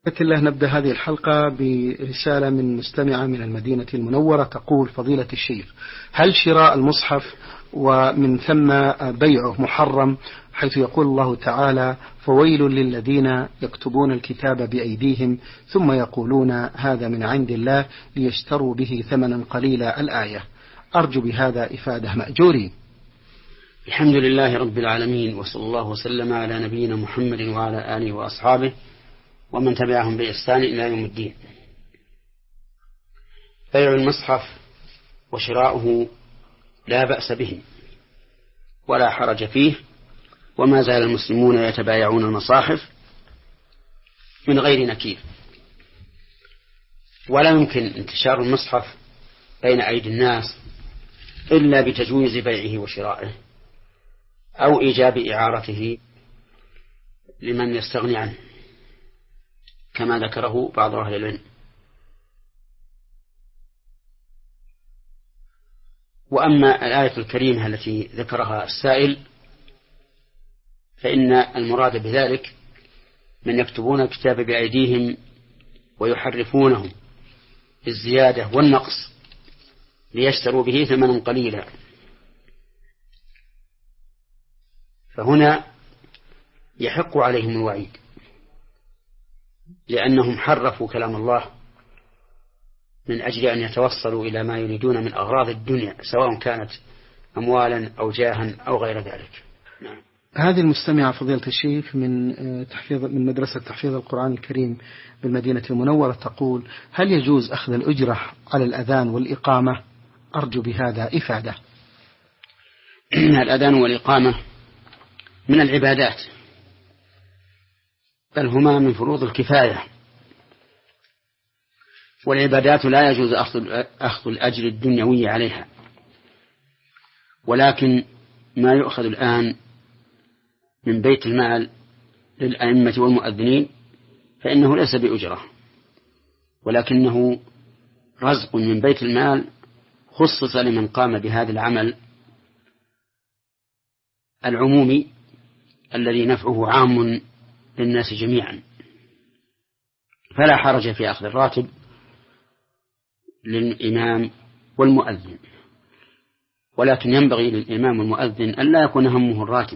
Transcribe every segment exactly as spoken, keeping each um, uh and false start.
بسم الله. نبدأ هذه الحلقة برسالة من مستمعة من المدينة المنورة تقول: فضيلة الشيخ، هل شراء المصحف ومن ثم بيعه محرم، حيث يقول الله تعالى: فويل للذين يكتبون الكتاب بأيديهم ثم يقولون هذا من عند الله ليشتروا به ثمنا قليلا، الآية. أرجو بهذا إفادة مأجورين. الحمد لله رب العالمين، وصلى الله وسلم على نبينا محمد وعلى آله وأصحابه ومن تبعهم بإحسان إلى يوم الدين. بيع المصحف وشراؤه لا بأس به ولا حرج فيه، وما زال المسلمون يتبايعون المصاحف من غير نكير، ولا يمكن انتشار المصحف بين أيدي الناس إلا بتجويز بيعه وشرائه أو إيجاب إعارته لمن يستغني عنه، كما ذكره بعض أهل العلم. وأما الآية الكريمة التي ذكرها السائل فإن المراد بذلك من يكتبون الكتاب بأيديهم ويحرفونه بالزيادة والنقص ليشتروا به ثمنا قليلا، فهنا يحق عليهم الوعيد، لأنهم حرفوا كلام الله من أجل أن يتوصلوا إلى ما يريدون من أغراض الدنيا، سواء كانت أموالا أو جاها أو غير ذلك. نعم. هذه المستمعة فضيلة الشيخ من تحفيظ من مدرسة تحفيظ القرآن الكريم بالمدينة المنورة تقول: هل يجوز أخذ الأجرة على الأذان والإقامة؟ أرجو بهذا إفادة. الأذان والإقامة من العبادات، بل هما من فروض الكفاية، والعبادات لا يجوز أخذ الأجر الدنيوي عليها، ولكن ما يؤخذ الآن من بيت المال للأئمة والمؤذنين فإنه ليس بأجرة، ولكنه رزق من بيت المال خصص لمن قام بهذا العمل العمومي الذي نفعه عام للناس جميعا، فلا حرج في أخذ الراتب للإمام والمؤذن، ولكن ينبغي للإمام والمؤذن أن لا يكون همه الراتب،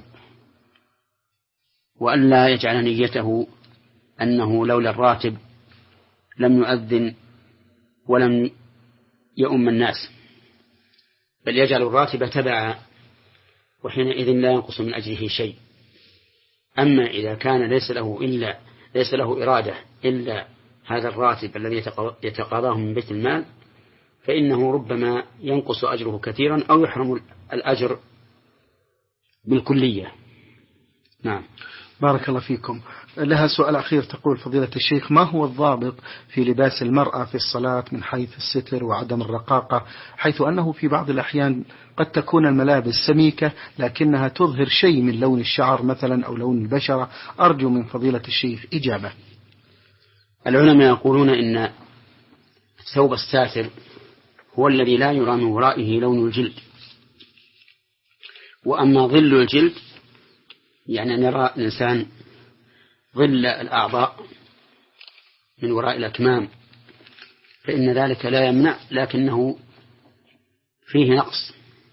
وأن لا يجعل نيته أنه لولا الراتب لم يؤذن ولم يؤم الناس، بل يجعل الراتب تبعا، وحينئذ لا ينقص من أجره شيء. أما إذا كان ليس له إلا ليس له إرادة إلا هذا الراتب الذي يتقاضاه من بيت المال، فإنه ربما ينقص أجره كثيرا أو يحرم الأجر بالكلية. نعم. بارك الله فيكم. لها سؤال أخير تقول: فضيلة الشيخ، ما هو الضابط في لباس المرأة في الصلاة من حيث الستر وعدم الرقاقة، حيث أنه في بعض الأحيان قد تكون الملابس سميكة لكنها تظهر شيء من لون الشعر مثلا أو لون البشرة؟ أرجو من فضيلة الشيخ إجابة. العلماء يقولون إن ثوب الساتر هو الذي لا يرى من ورائه لون الجلد، وأما ظل الجلد يعني أن يرى الإنسان ظل الأعضاء من وراء الأكمام، فإن ذلك لا يمنع، لكنه فيه نقص.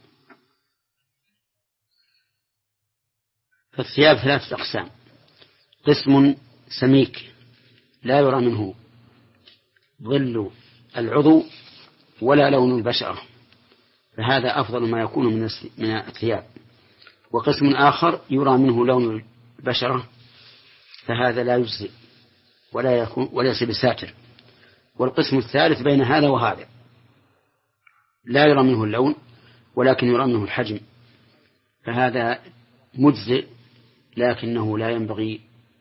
فالثياب ثلاثة أقسام: قسم سميك لا يرى منه ظل العضو ولا لون البشرة، فهذا أفضل ما يكون من الثياب، وقسم آخر يرى منه لون البشرة، فهذا لا يجزئ ولا يكون وليس بساتر، والقسم الثالث بين هذا وهذا لا يرى منه اللون ولكن يرى منه الحجم، فهذا مجزئ لكنه لا ينبغي.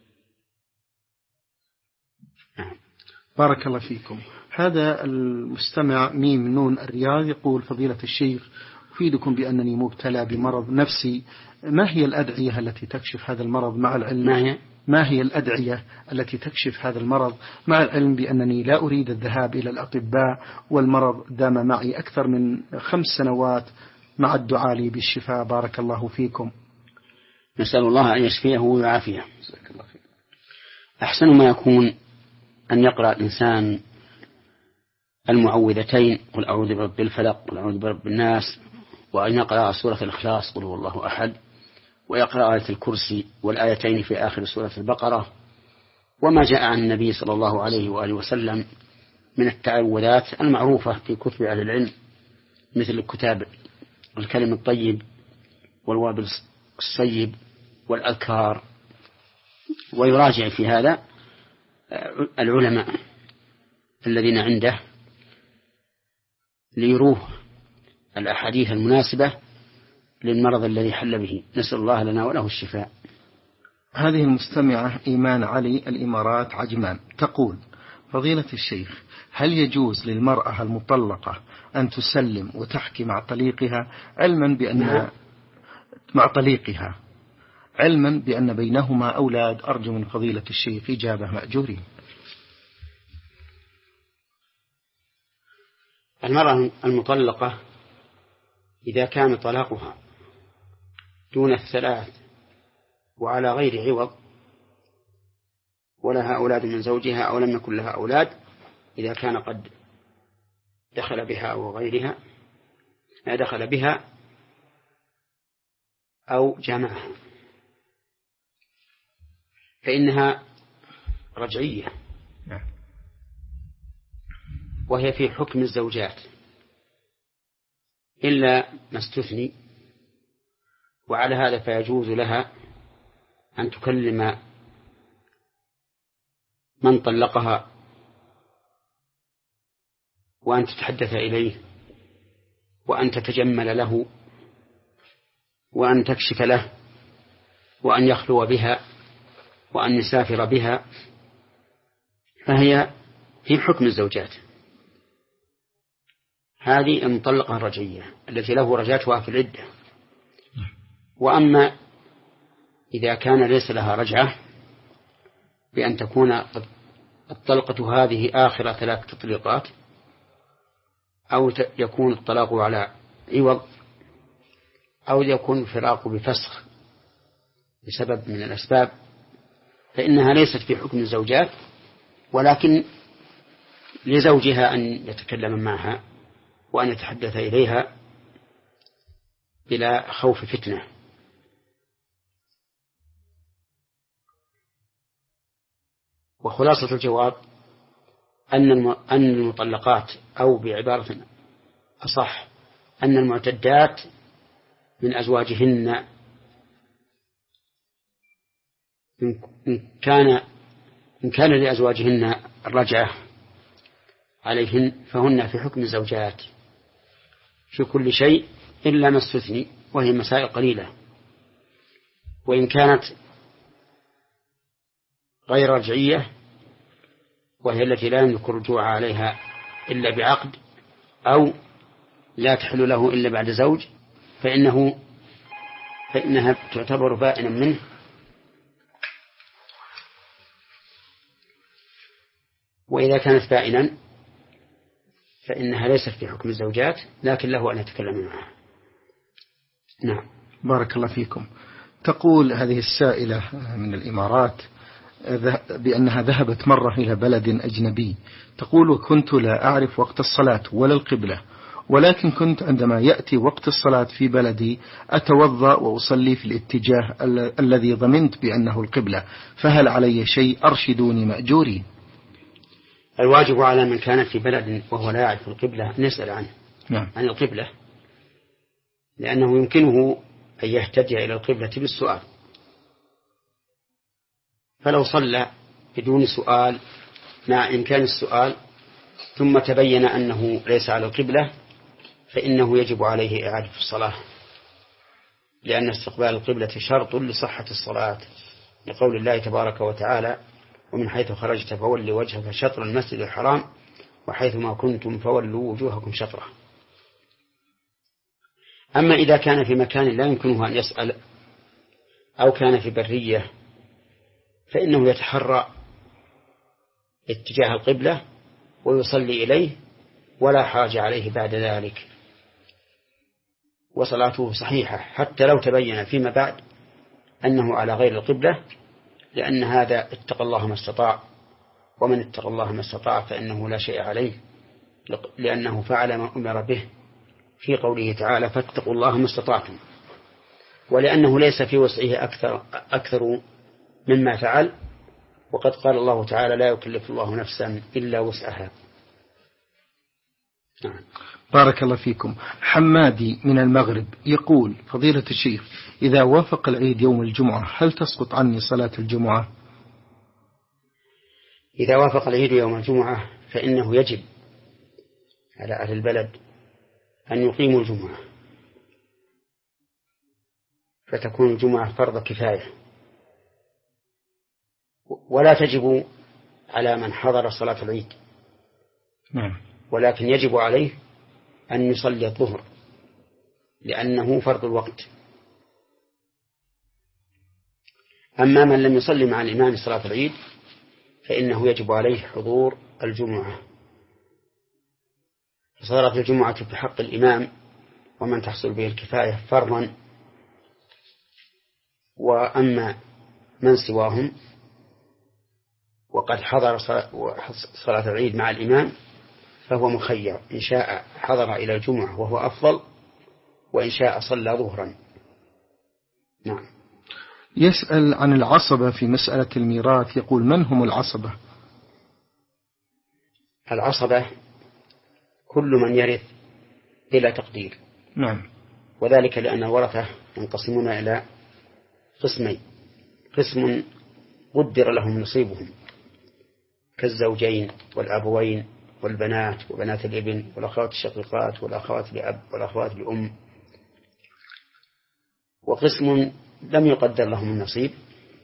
بارك الله فيكم. هذا المستمع ميم نون الرياض يقول: فضيلة الشيخ، أفيدكم بأنني مبتلى بمرض نفسي، ما هي الأدعية التي تكشف هذا المرض مع العلم ما هي, ما هي الأدعية التي تكشف هذا المرض مع العلم بأنني لا أريد الذهاب إلى الأطباء، والمرض دام معي أكثر من خمس سنوات، مع الدعاء لي بالشفاء؟ بارك الله فيكم. نسأل الله أن يشفيه ويعافيه. أحسن ما يكون أن يقرأ الإنسان المعوذتين قل أعوذ برب الفلق قل أعوذ برب الناس، وأن يقرأ سورة الإخلاص قل هو الله أحد، ويقرأ آية الكرسي والآيتين في آخر سورة البقرة، وما جاء عن النبي صلى الله عليه وآله وسلم من التعوذات المعروفة في كتب أهل العلم، مثل كتاب الكلم الطيب والوابل الصيب والأذكار. ويراجع في هذا العلماء الذين عنده ليروه الأحاديث المناسبة للمرض الذي حل به، نسأل الله لنا وله الشفاء. هذه المستمعة إيمان علي الإمارات عجمان تقول: فضيلة الشيخ، هل يجوز للمرأة المطلقة أن تسلم وتحكي مع طليقها علما بأن مع طليقها علما بأن بينهما أولاد؟ أرجو من فضيلة الشيخ إجابة مأجورين. المرأة المطلقة إذا كان طلاقها دون الثلاث وعلى غير عوض ولها أولاد من زوجها أو لم يكن لها أولاد، إذا كان قد دخل بها أو غيرها دخل بها أو جامعها فإنها رجعية، وهي في حكم الزوجات إلا ما استثني. وعلى هذا فيجوز لها أن تكلم من طلقها وأن تتحدث إليه وأن تتجمل له وأن تكشف له وأن يخلو بها وأن يسافر بها، فهي في حكم الزوجات. هذه المطلقة الرجعية التي له رجعتها في العدة. وأما إذا كان ليس لها رجعة بأن تكون الطلقة هذه آخر ثلاث تطليقات أو يكون الطلاق على عوض أو يكون الفراق بفسخ بسبب من الأسباب، فإنها ليست في حكم الزوجات، ولكن لزوجها أن يتكلم معها وأن يتحدث إليها بلا خوف فتنة. وخلاصة الجواب أن المطلقات، أو بعبارة أصح أن المعتدات من أزواجهن إن كان إن كان لأزواجهن الرجعة عليهن فهن في حكم الزوجات في كل شيء إلا ما استثني، وهي مسائل قليلة. وإن كانت غير رجعية وهي التي لا يملك الرجوع عليها إلا بعقد أو لا تحل له إلا بعد زوج فإنه فإنها تعتبر بائنا منه، وإذا كانت بائنا فإنها ليست في حكم الزوجات لكن له أن يتكلم معها. نعم. بارك الله فيكم. تقول هذه السائلة من الإمارات بأنها ذهبت مرة إلى بلد أجنبي، تقول: كنت لا أعرف وقت الصلاة ولا القبلة، ولكن كنت عندما يأتي وقت الصلاة في بلدي أتوضأ وأصلي في الاتجاه ال- الذي ظننت بأنه القبلة، فهل علي شيء؟ أرشدوني مأجورين. الواجب على من كان في بلد وهو لا يعرف القبلة أن يسأل عنه نعم. عن القبلة، لأنه يمكنه أن يهتدي إلى القبلة بالسؤال، فلو صلى بدون سؤال مع إمكان السؤال ثم تبين أنه ليس على القبلة فإنه يجب عليه إعادة الصلاة، لأن استقبال القبلة شرط لصحة الصلاة، لقول الله تبارك وتعالى: ومن حيث خرجت فول وجهك شطر المسجد الحرام وحيث ما كنتم فولوا وجوهكم شطره. أما إذا كان في مكان لا يمكنه أن يسأل أو كان في برية فإنه يتحرى اتجاه القبلة ويصلي إليه ولا حاجة عليه بعد ذلك، وصلاته صحيحة حتى لو تبين فيما بعد أنه على غير القبلة، لأن هذا اتقى الله ما استطاع ومن اتقى الله ما استطاع فإنه لا شيء عليه، لأنه فعل ما أمر به في قوله تعالى فاتقوا الله ما استطعتم، ولأنه ليس في وسعه أكثر, أكثر مما فعل، وقد قال الله تعالى لا يكلف الله نفسا إلا وسعها. نعم. بارك الله فيكم. حمادي من المغرب يقول فضيلة الشيخ إذا وافق العيد يوم الجمعة هل تسقط عني صلاة الجمعة؟ إذا وافق العيد يوم الجمعة فإنه يجب على أهل البلد أن يقيموا الجمعة، فتكون الجمعة فرض كفاية، ولا تجب على من حضر صلاة العيد. نعم. ولكن يجب عليه أن يصلي الظهر لأنه فرض الوقت. أما من لم يصلي مع الإمام صلاة العيد فإنه يجب عليه حضور الجمعة، فصارت الجمعة في حق الإمام ومن تحصل به الكفاية فرضا، وأما من سواهم وقد حضر صلاة العيد مع الإمام فهو مخير، إن شاء حضر إلى الجمعة وهو أفضل، وإن شاء صلى ظهرا. نعم. يسأل عن العصبة في مسألة الميراث، يقول من هم العصبة؟ العصبة كل من يرث بلا تقدير. نعم. وذلك لأن الورثة ينقسمون إلى قسمين: قسم قدر لهم نصيبهم كالزوجين والأبوين والبنات وبنات الابن والأخوات الشقيقات والأخوات لأب والأخوات لأم، وقسم لم يقدر لهم النصيب،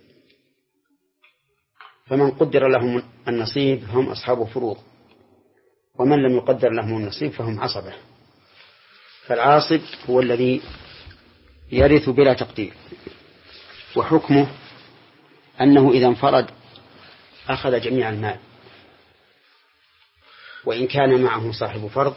فمن قدر لهم النصيب هم أصحاب فروض، ومن لم يقدر لهم النصيب فهم عصبة. فالعاصب هو الذي يرث بلا تقدير، وحكمه أنه إذا انفرد أخذ جميع المال، وإن كان معه صاحب فرض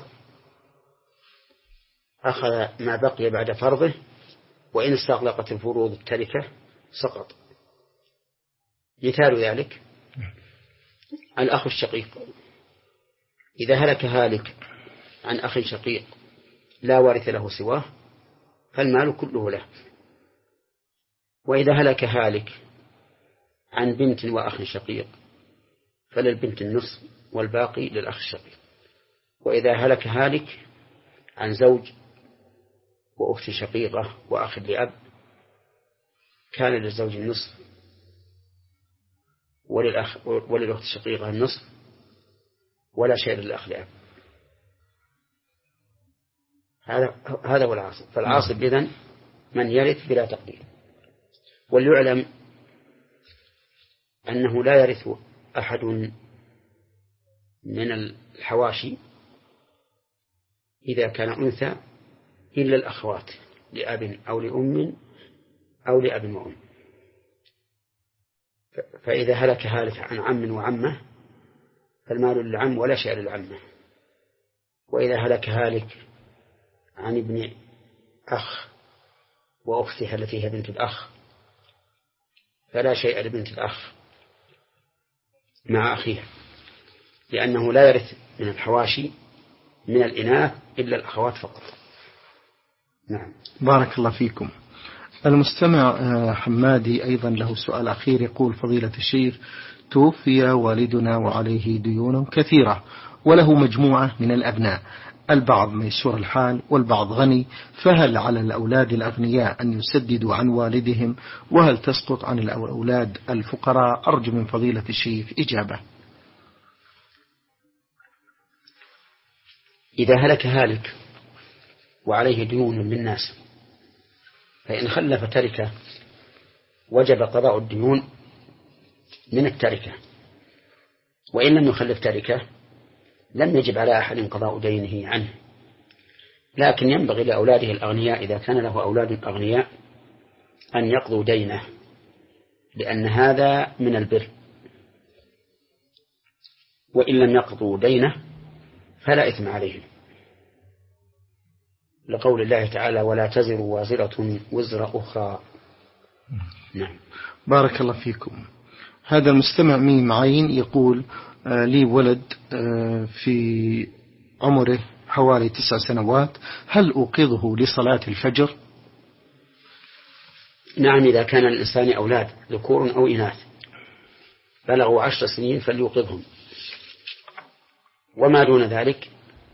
أخذ ما بقي بعد فرضه، وإن استغلقت الفروض التركة سقط. مثال ذلك الأخ الشقيق، إذا هلك هالك عن أخ شقيق لا وارث له سواه فالمال كله له، وإذا هلك هالك عن بنت وأخ شقيق فللبنت النصف والباقي للأخ الشقيق، وإذا هلك هالك عن زوج وأخت شقيقة وأخ لأب كان للزوج النصف وللأخ وللأخت الشقيقة النصف ولا شيء للأخ لأب. هذا هذا هو العاصب. فالعاصب إذن من يرث بلا تقدير. وليعلم أنه لا يرث أحد من الحواشي إذا كان أنثى إلا الأخوات لأب أو لأم أو لأب وأم. فإذا هلك هالك عن عم وعمة فالمال للعم ولا شيء للعمة، وإذا هلك هالك عن ابن أخ وأختها التي هي بنت الأخ فلا شيء لبنت الأخ مع أخيها، لأنه لا يرث من الحواشي من الإناث إلا الأخوات فقط. نعم. بارك الله فيكم. المستمع حمادي أيضا له سؤال أخير، يقول فضيلة الشيخ توفي والدنا وعليه ديون كثيرة وله مجموعة من الأبناء، البعض ميسور الحال والبعض غني، فهل على الأولاد الأغنياء أن يسددوا عن والدهم، وهل تسقط عن الأولاد الفقراء؟ أرجو من فضيلة الشيخ إجابة. إذا هلك هالك وعليه ديون للناس فإن خلف تركة وجب قضاء الديون من التركة، وإن لم يخلف تركة لم يجب على أحد قضاء دينه عنه، لكن ينبغي لأولاده الأغنياء إذا كان له أولاد أغنياء أن يقضوا دينه، لأن هذا من البر، وإن لم يقضوا دينه فلا إثم عليهم، لقول الله تعالى ولا تزر وازرة وزر أخرى. نعم. بارك الله فيكم. هذا المستمع ميم عين يقول لي ولد في عمره حوالي تسع سنوات، هل أوقظه لصلاة الفجر؟ نعم، إذا كان الإنسان أولاد ذكور أو إناث بلغوا عشر سنين فليوقظهم، وما دون ذلك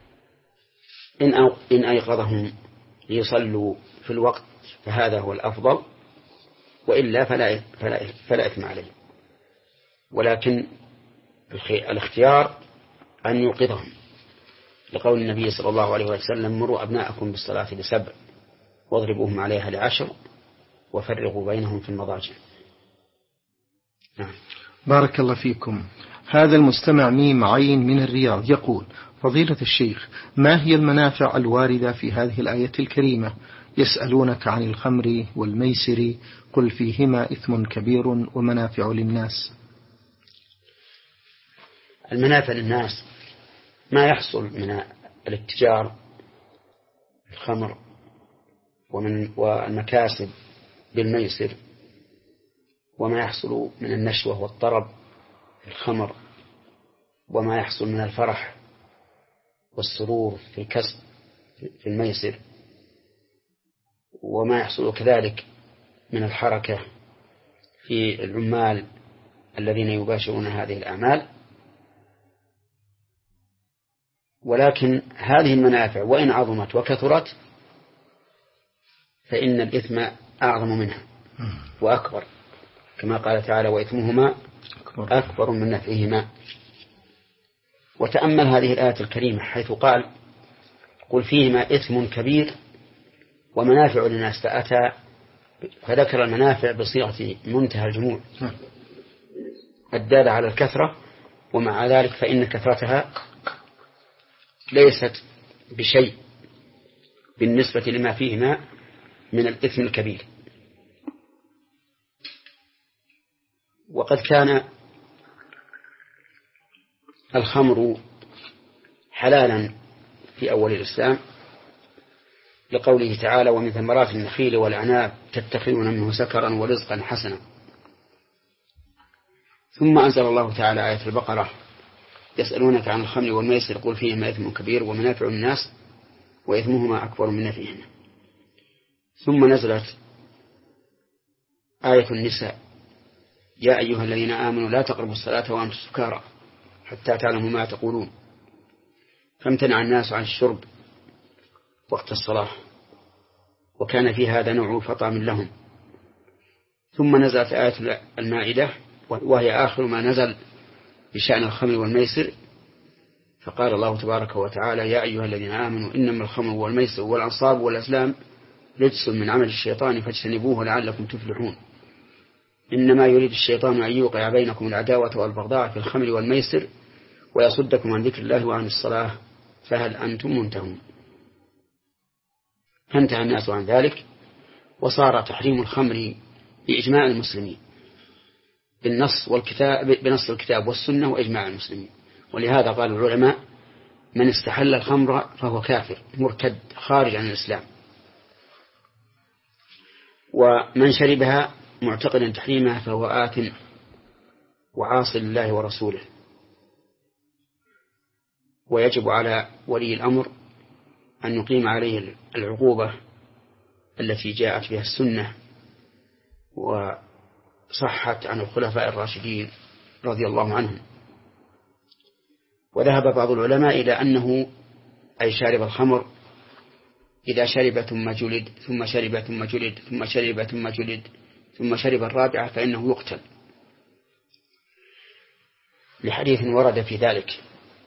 إن أيقظهم ليصلوا في الوقت فهذا هو الأفضل، وإلا فلا, فلا, فلا إثم عليه، ولكن الاختيار أن يوقظهم، لقول النبي صلى الله عليه وسلم: مروا أبناءكم بالصلاة لسبع واضربوهم عليها لعشر وفرقوا بينهم في المضاجع. نعم. بارك الله فيكم. هذا المستمع ميم عين من الرياض يقول: فضيلة الشيخ، ما هي المنافع الواردة في هذه الآية الكريمة؟ يسألونك عن الخمر والميسر قل فيهما إثم كبير ومنافع للناس. المنافع للناس ما يحصل من الاتجار الخمر ومن والمكاسب بالميسر، وما يحصل من النشوة والطرب في الخمر، وما يحصل من الفرح والسرور في الكسب في الميسر، وما يحصل كذلك من الحركة في العمال الذين يباشرون هذه الأعمال. ولكن هذه المنافع وإن عظمت وكثرت فإن الإثم أعظم منها وأكبر، كما قال تعالى: وإثمهما أكبر من نفعهما. وتأمل هذه الآية الكريمة حيث قال: قل فيهما إثم كبير ومنافع للناس، فأتى فذكر المنافع بصيغة منتهى الجموع الدالة على الكثرة، ومع ذلك فإن كثرتها ليست بشيء بالنسبة لما فيهما من الإثم الكبير. وقد كان الخمر حلالا في أول الإسلام، لقوله تعالى: ومن ثمرات النخيل والأعناب تتخذون منه سكرا ورزقا حسنا. ثم أنزل الله تعالى آية البقرة: يسألونك عن الخمر والميسر قل فيهما إثم كبير ومنافع الناس وإثمهما أكبر من نفعهما. ثم نزلت آية النساء: يا أيها الذين آمنوا لا تقربوا الصلاة وأنتم سكارى حتى تعلموا ما تقولون، فامتنع الناس عن الشرب وقت الصلاة، وكان في هذا نوع فطام لهم. ثم نزلت آية المائدة وهي آخر ما نزل بشأن الخمر والميسر، فقال الله تبارك وتعالى: يا أيها الذين آمنوا إنما الخمر والميسر والأنصاب والأزلام رجس من عمل الشيطان فاجتنبوه لعلكم تفلحون. إنما يريد الشيطان أن يوقع بينكم العداوة والبغضاء في الخمر والميسر ويصدكم عن ذكر الله وعن الصلاة فهل أنتم منتهون. فانتهى الناس عن ذلك، وصار تحريم الخمر بإجماع المسلمين بالنص والكتاب بنص الكتاب والسنة وإجماع المسلمين. ولهذا قال العلماء: من استحل الخمر فهو كافر مرتد خارج عن الإسلام، ومن شربها معتقدا تحريمها فهو آثم وعاص لله ورسوله. ويجب على ولي الأمر أن يقيم عليه العقوبة التي جاءت بها السنة وصحت عن الخلفاء الراشدين رضي الله عنهم. وذهب بعض العلماء إلى أنه أي شارب الخمر إذا شرب ثم جلد ثم شرب ثم جلد ثم شرب ثم جلد ثم شرب الرابعة فإنه يقتل، لحديث ورد في ذلك.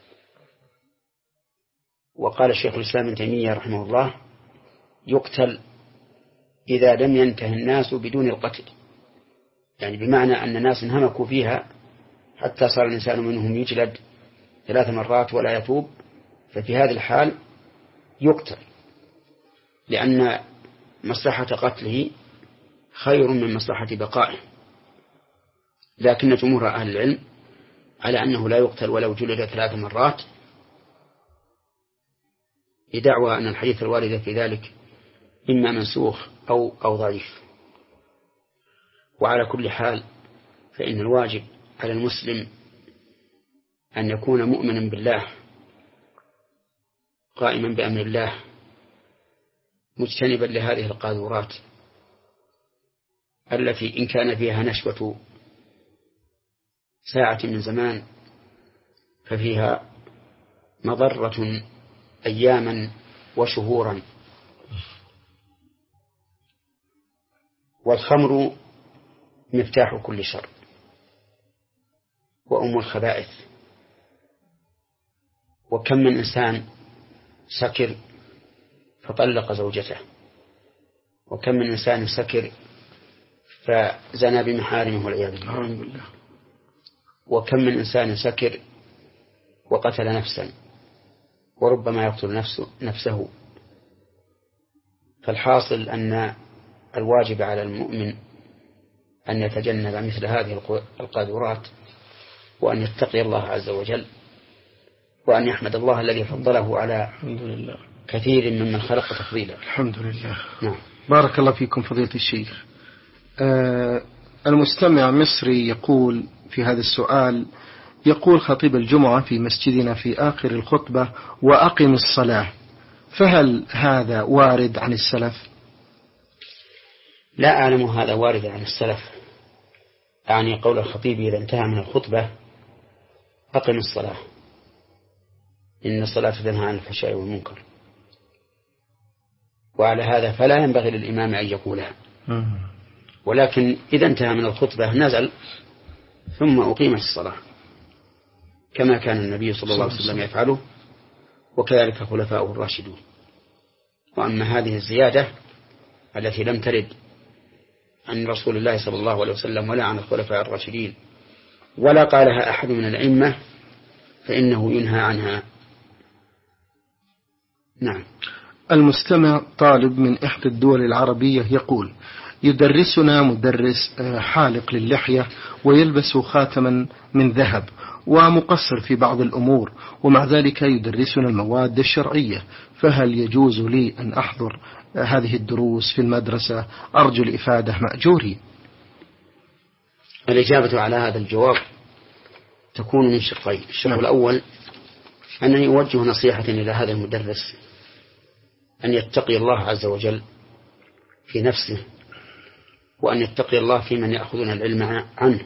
وقال الشيخ الإسلام ابن تيمية رحمه الله: يقتل إذا لم ينتهي الناس بدون القتل، يعني بمعنى أن الناس انهمكوا فيها حتى صار الإنسان منهم يجلد ثلاث مرات ولا يتوب، ففي هذه الحال يقتل، لأن مصلحة قتله خير من مصلحة بقائه. لكن جمهور أهل العلم على أنه لا يقتل ولو جلد ثلاث مرات، لدعوى أن الحديث الوارد في ذلك إما منسوخ أو أو ضعيف. وعلى كل حال فإن الواجب على المسلم أن يكون مؤمنا بالله قائما بأمر الله مجتنبا لهذه القاذورات التي إن كان فيها نشوة ساعة من زمان ففيها مضرة أياما وشهورا. والخمر مفتاح كل شر وأم الخبائث. وكم من إنسان سكر فطلق زوجته، وكم من إنسان سكر فزنى بمحارمه والعياذ بالله، وكم من إنسان سكر وقتل نفسا وربما يقتل نفسه, نفسه. فالحاصل أن الواجب على المؤمن أن يتجنب مثل هذه القاذورات وأن يتقي الله عز وجل وأن يحمد الله الذي فضله على كثير ممن خلق تفضيلا. الحمد لله. نعم. بارك الله فيكم فضيلة الشيخ. آه المستمع مصري يقول في هذا السؤال، يقول خطيب الجمعة في مسجدنا في آخر الخطبة: وأقم الصلاة، فهل هذا وارد عن السلف؟ لا أعلم هذا وارد عن السلف. يعني قول الخطيب إذا انتهى من الخطبة: أقم الصلاة، إن الصلاة تنهى عن الفحشاء والمنكر. وعلى هذا فلا ينبغي للإمام أن يقولها، ولكن إذا انتهى من الخطبة نزل ثم أقيمت الصلاة كما كان النبي صلى الله عليه وسلم يفعله وكذلك خلفاؤه الراشدون. وأما هذه الزيادة التي لم ترد عن رسول الله صلى الله عليه وسلم ولا عن الخلفاء الراشدين ولا قالها أحد من الأئمة فإنه ينهى عنها. نعم. المستمع طالب من إحدى الدول العربية يقول: يدرسنا مدرس حالق للحية ويلبس خاتما من ذهب ومقصر في بعض الأمور، ومع ذلك يدرسنا المواد الشرعية، فهل يجوز لي أن أحضر هذه الدروس في المدرسة؟ أرجو الإفادة مأجوري. الإجابة على هذا الجواب تكون من شقين. الشق الأول أنني أوجه نصيحة إلى هذا المدرس أن يتقي الله عز وجل في نفسه، وأن يتقي الله في من يأخذون العلم عنه،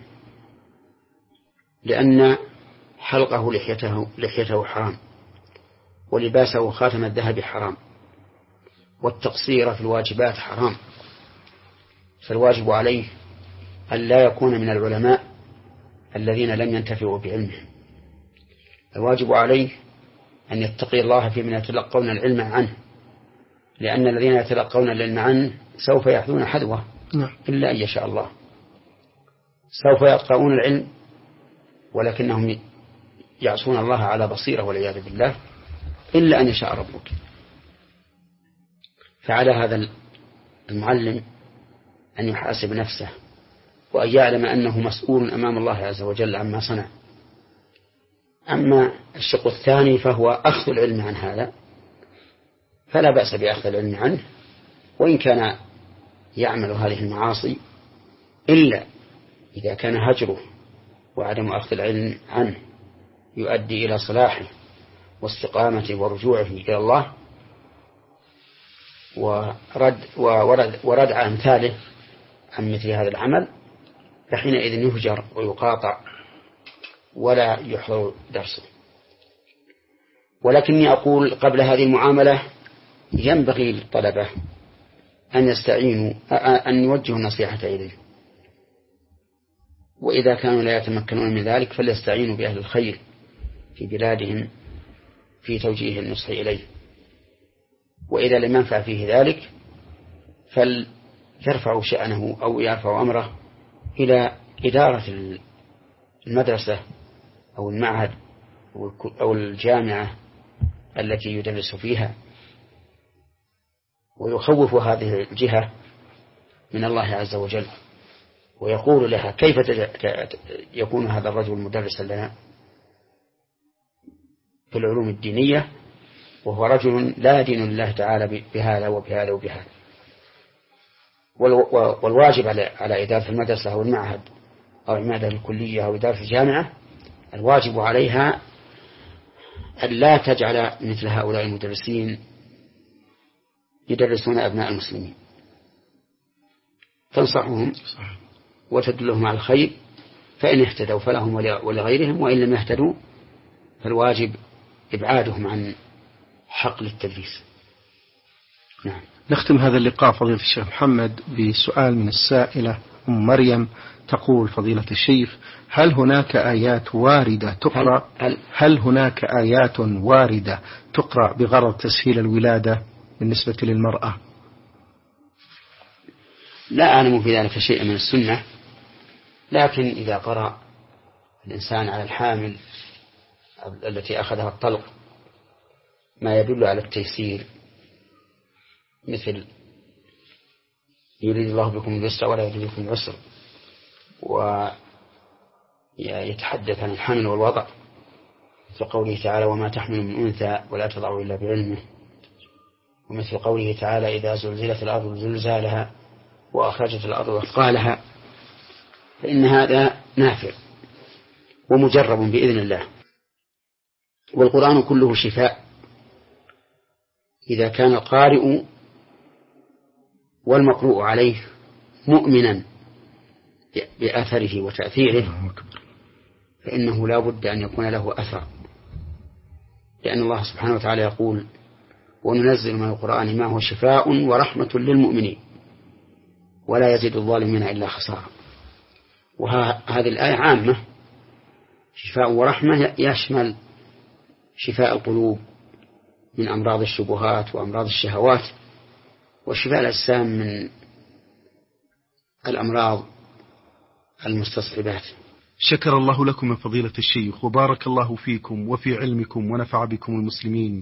لأن حلقه لحيته, لحيته حرام، ولباسه خاتم الذهب حرام، والتقصير في الواجبات حرام. فالواجب عليه أن لا يكون من العلماء الذين لم ينتفعوا بعلمه. الواجب عليه أن يتقي الله في من يتلقون العلم عنه، لأن الذين يتلقون العلم عنه سوف يأخذون حذوه إلا أن يشاء الله. سوف يقرؤون العلم ولكنهم يعصون الله على بصيرة والعياذ بالله إلا أن يشاء ربك. فعلى هذا المعلم أن يحاسب نفسه وأن يعلم أنه مسؤول أمام الله عز وجل عما صنع. أما الشق الثاني فهو أخذ العلم عن هذا، فلا بأس بأخذ العلم عنه وإن كان يعمل هذه المعاصي، إلا إذا كان هجره وعدم أخذ العلم عنه يؤدي إلى صلاحه واستقامته ورجوعه إلى الله ورد ورد وردع أمثاله عن مثل هذا العمل، فحينئذ يهجر ويقاطع ولا يحضر درسه. ولكني أقول قبل هذه المعاملة ينبغي للطلبة أن يستعينوا أن يوجهوا النصيحة إليه، وإذا كانوا لا يتمكنون من ذلك فليستعينوا بأهل الخير في بلادهم في توجيه النصح إليه، وإذا لم ينفع فيه ذلك فليرفعوا شأنه أو يرفعوا أمره إلى إدارة المدرسة أو المعهد أو الجامعة التي يدرس فيها، ويخوف هذه الجهة من الله عز وجل ويقول لها: كيف يكون هذا الرجل مدرسا لنا في العلوم الدينية وهو رجل لا دين الله تعالى بهذا وبهذا وبهذا. والواجب على إدارة المدرسة أو المعهد أو عمادة الكلية أو إدارة الجامعة الواجب عليها أن لا تجعل مثل هؤلاء المدرسين يدرسون أبناء المسلمين، تنصحهم وتدلهم على الخير، فإن اهتدوا فلهم ولغيرهم، وإن لم يهتدوا فالواجب إبعادهم عن حقل التدريس. نعم. نختم هذا اللقاء فضيلة الشيخ محمد بسؤال من السائلة أم مريم، تقول فضيلة الشيخ: هل هناك آيات واردة تقرأ هل, هل هناك آيات واردة تقرأ بغرض تسهيل الولادة بالنسبة للمرأة؟ لا أعلم في ذلك شيء من السنة، لكن إذا قرأ الإنسان على الحامل التي أخذها الطلق ما يدل على التيسير، مثل يريد الله بكم اليسر ولا يريد بكم العسر، ويتحدث عن الحمل والوضع مثل قوله تعالى: وما تحمل من أنثى ولا تضع إلا بعلمه، ومثل قوله تعالى: إذا زلزلت الأرض زلزالها وأخرجت الأرض أثقالها، فإن هذا نافع ومجرب بإذن الله. والقرآن كله شفاء إذا كان القارئ والمقروء عليه مؤمنا بأثره وتأثيره، فإنه لا بد أن يكون له أثر، لأن الله سبحانه وتعالى يقول: وننزل من القرآن ما هو شفاء ورحمة للمؤمنين ولا يزيد الظالمين إلا خسارة. وهذه الآية عامة، شفاء ورحمة يشمل شفاء القلوب من أمراض الشبهات وأمراض الشهوات، وشفاء الأجسام من الأمراض المستصعبات. شكر الله لكم من فضيلة الشيخ، وبارك الله فيكم وفي علمكم ونفع بكم المسلمين.